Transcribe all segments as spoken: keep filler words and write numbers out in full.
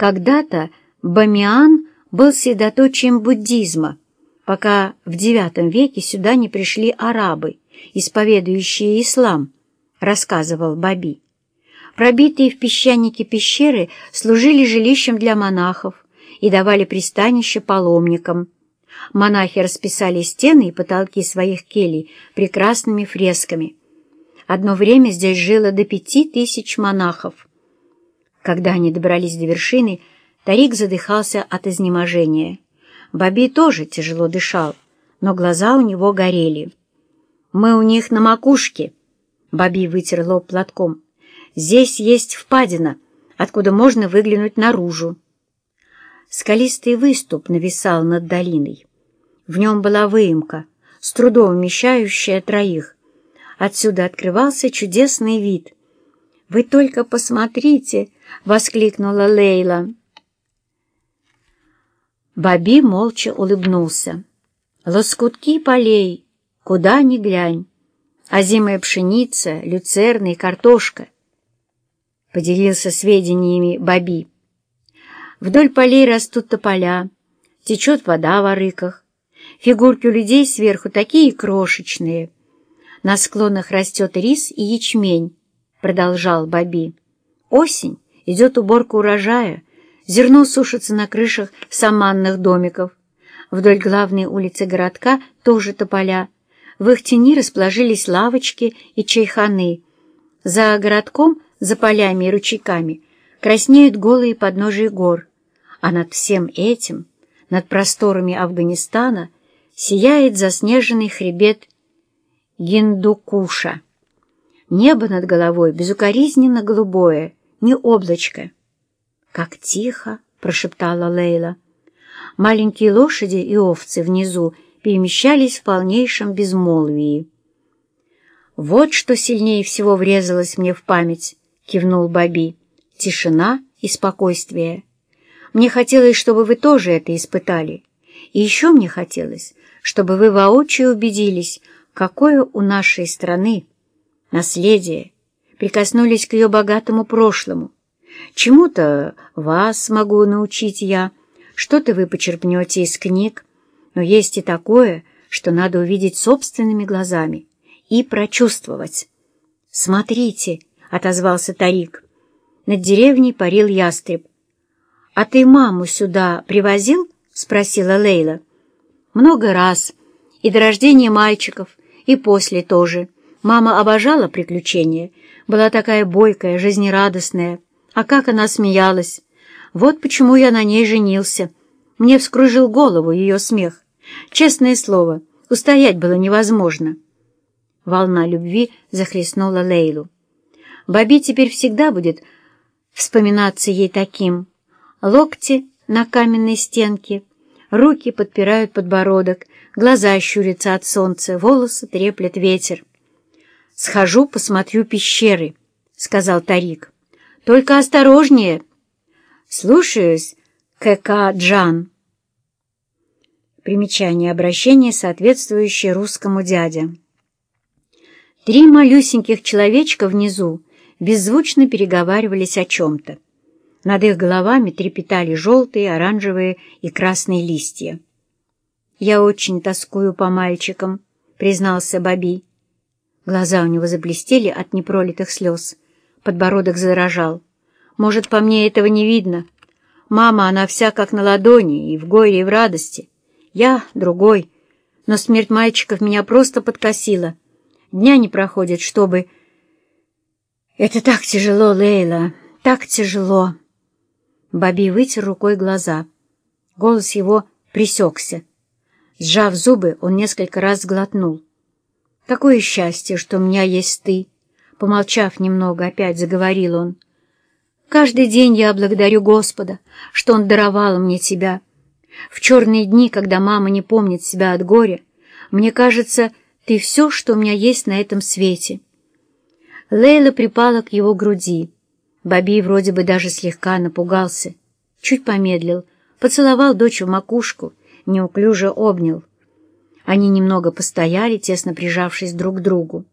Когда-то Бамиан был средоточием буддизма, пока в девятом веке сюда не пришли арабы, исповедующие ислам, рассказывал Баби. Пробитые в песчанике пещеры служили жилищем для монахов и давали пристанище паломникам. Монахи расписали стены и потолки своих келий прекрасными фресками. Одно время здесь жило до пяти тысяч монахов. Когда они добрались до вершины, Тарик задыхался от изнеможения. Баби тоже тяжело дышал, но глаза у него горели. «Мы у них на макушке», — Баби вытер лоб платком. «Здесь есть впадина, откуда можно выглянуть наружу». Скалистый выступ нависал над долиной. В нем была выемка, с трудом вмещающая троих. Отсюда открывался чудесный вид. «Вы только посмотрите!» — воскликнула Лейла. Баби молча улыбнулся. Лоскутки полей, куда ни глянь, озимая пшеница, люцерна и картошка. Поделился сведениями Баби. Вдоль полей растут тополя, течет вода в арыках. Фигурки у людей сверху такие крошечные. На склонах растет рис и ячмень, продолжал Баби. Осень, идет уборка урожая, зерно сушится на крышах саманных домиков. Вдоль главной улицы городка тоже тополя. В их тени расположились лавочки и чайханы. За городком, за полями и ручейками, краснеют голые подножия гор. А над всем этим, над просторами Афганистана, сияет заснеженный хребет Гиндукуша. Небо над головой безукоризненно голубое, не облачко. «Как тихо!» — прошептала Лейла. Маленькие лошади и овцы внизу перемещались в полнейшем безмолвии. «Вот что сильнее всего врезалось мне в память», — кивнул Баби. «Тишина и спокойствие. Мне хотелось, чтобы вы тоже это испытали. И еще мне хотелось, чтобы вы воочию убедились, какое у нашей страны наследие, прикоснулись к ее богатому прошлому. Чему-то вас могу научить я, что-то вы почерпнете из книг, но есть и такое, что надо увидеть собственными глазами и прочувствовать». «Смотрите», — отозвался Тарик. Над деревней парил ястреб. «А ты маму сюда привозил?» — спросила Лейла. «Много раз. И до рождения мальчиков, и после тоже. Мама обожала приключения, была такая бойкая, жизнерадостная. А как она смеялась! Вот почему я на ней женился. Мне вскружил голову ее смех. Честное слово, устоять было невозможно». Волна любви захлестнула Лейлу. Баби теперь всегда будет вспоминаться ей таким. Локти на каменной стенке, руки подпирают подбородок, глаза щурятся от солнца, волосы треплет ветер. «Схожу, посмотрю пещеры», — сказал Тарик. «Только осторожнее». «Слушаюсь, Кэка-Джан». Примечание, обращение, соответствующее русскому дядя. Три малюсеньких человечка внизу беззвучно переговаривались о чем-то. Над их головами трепетали желтые, оранжевые и красные листья. «Я очень тоскую по мальчикам», — признался Баби. Глаза у него заблестели от непролитых слез. Подбородок задрожал. «Может, по мне этого не видно? Мама, она вся как на ладони, и в горе, и в радости. Я другой, но смерть мальчиков меня просто подкосила. Дня не проходит, чтобы...» «Это так тяжело, Лейла, так тяжело!» Баби вытер рукой глаза. Голос его пресекся. Сжав зубы, он несколько раз сглотнул. «Какое счастье, что у меня есть ты!» Помолчав немного, опять заговорил он. «Каждый день я благодарю Господа, что Он даровал мне тебя. В черные дни, когда мама не помнит себя от горя, мне кажется, ты все, что у меня есть на этом свете». Лейла припала к его груди. Баби вроде бы даже слегка напугался. Чуть помедлил, поцеловал дочь в макушку, неуклюже обнял. Они немного постояли, тесно прижавшись друг к другу.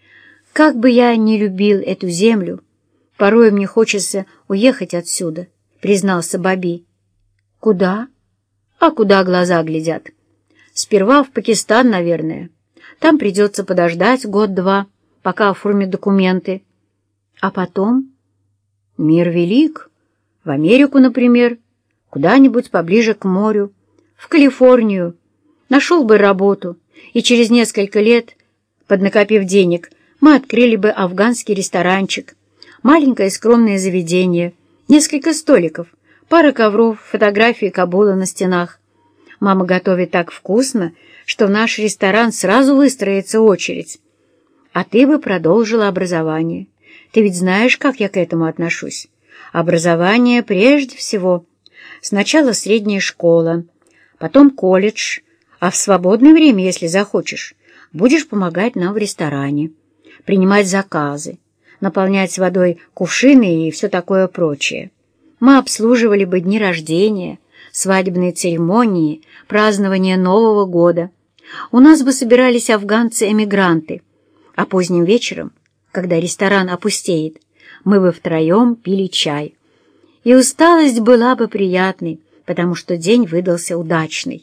«Как бы я ни любил эту землю, порой мне хочется уехать отсюда, — признался Бобби. «Куда?» «А куда глаза глядят? Сперва в Пакистан, наверное. Там придется подождать год-два, пока оформят документы. А потом? Мир велик. В Америку, например, куда-нибудь поближе к морю, в Калифорнию. Нашел бы работу, и через несколько лет, поднакопив денег, мы открыли бы афганский ресторанчик, маленькое скромное заведение, несколько столиков, пара ковров, фотографии Кабула на стенах. Мама готовит так вкусно, что в наш ресторан сразу выстроится очередь. А ты бы продолжила образование. Ты ведь знаешь, как я к этому отношусь. Образование прежде всего. Сначала средняя школа, потом колледж, а в свободное время, если захочешь, будешь помогать нам в ресторане, принимать заказы, наполнять водой кувшины и все такое прочее. Мы обслуживали бы дни рождения, свадебные церемонии, празднование Нового года. У нас бы собирались афганцы-эмигранты, а поздним вечером, когда ресторан опустеет, мы бы втроем пили чай. И усталость была бы приятной, потому что день выдался удачный.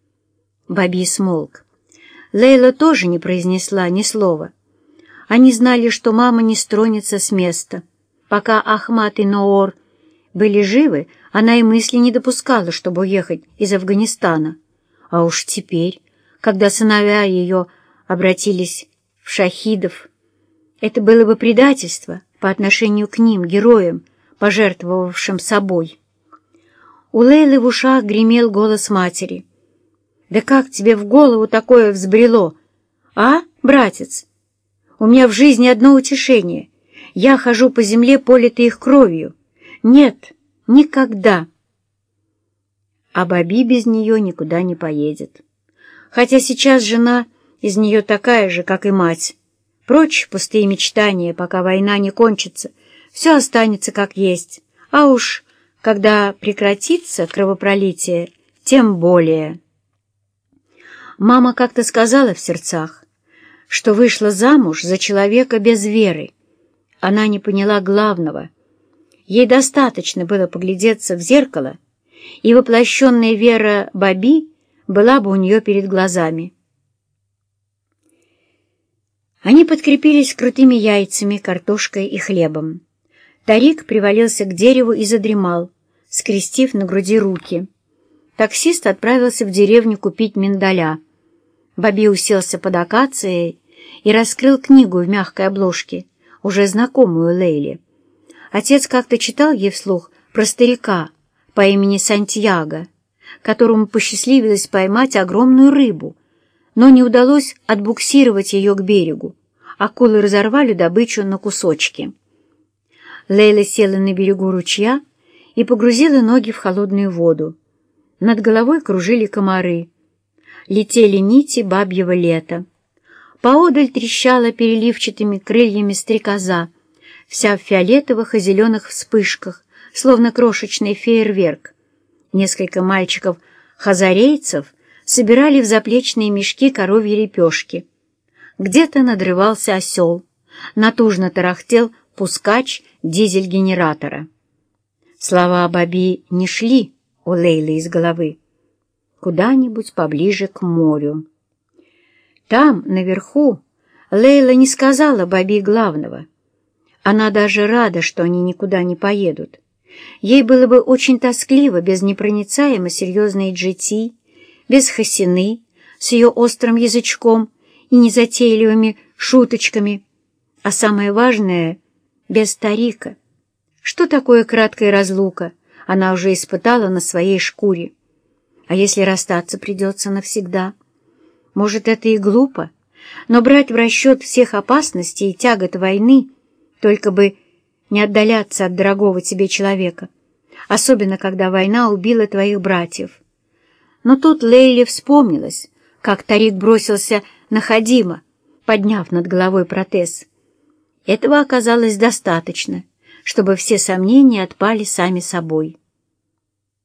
Бобби смолк. Лейла тоже не произнесла ни слова. Они знали, что мама не стронется с места. Пока Ахмад и Ноор были живы, она и мысли не допускала, чтобы уехать из Афганистана. А уж теперь, когда сыновья ее обратились в шахидов, это было бы предательство по отношению к ним, героям, пожертвовавшим собой. У Лейлы в ушах гремел голос матери. «Да как тебе в голову такое взбрело? А, братец? У меня в жизни одно утешение. Я хожу по земле, политой их кровью. Нет, никогда!» А Бобби без нее никуда не поедет. Хотя сейчас жена из нее такая же, как и мать. Прочь пустые мечтания, пока война не кончится, все останется как есть. А уж когда прекратится кровопролитие, тем более. Мама как-то сказала в сердцах, что вышла замуж за человека без веры. Она не поняла главного. Ей достаточно было поглядеться в зеркало, и воплощенная вера Бобби была бы у нее перед глазами. Они подкрепились крутыми яйцами, картошкой и хлебом. Тарик привалился к дереву и задремал, скрестив на груди руки. Таксист отправился в деревню купить миндаля. Бобби уселся под акацией и раскрыл книгу в мягкой обложке, уже знакомую Лейле. Отец как-то читал ей вслух про старика по имени Сантьяго, которому посчастливилось поймать огромную рыбу, но не удалось отбуксировать ее к берегу. Акулы разорвали добычу на кусочки. Лейла села на берегу ручья и погрузила ноги в холодную воду. Над головой кружили комары. Летели нити бабьего лета. Поодаль трещала переливчатыми крыльями стрекоза, вся в фиолетовых и зеленых вспышках, словно крошечный фейерверк. Несколько мальчиков-хазарейцев собирали в заплечные мешки коровьи лепешки. Где-то надрывался осел, натужно тарахтел пускач дизель-генератора. Слова Бобби не шли у Лейлы из головы. Куда-нибудь поближе к морю. Там, наверху, Лейла не сказала Бобби главного. Она даже рада, что они никуда не поедут. Ей было бы очень тоскливо без непроницаемо серьезной Джи Ти, без Хасины с ее острым язычком и незатейливыми шуточками, а самое важное — без Тарика. Что такое краткая разлука, она уже испытала на своей шкуре. А если расстаться придется навсегда? Может, это и глупо, но брать в расчет всех опасностей и тягот войны, только бы не отдаляться от дорогого тебе человека, особенно когда война убила твоих братьев. Но тут Лейле вспомнилось, как Тарик бросился на Хадима, подняв над головой протез. Этого оказалось достаточно, чтобы все сомнения отпали сами собой.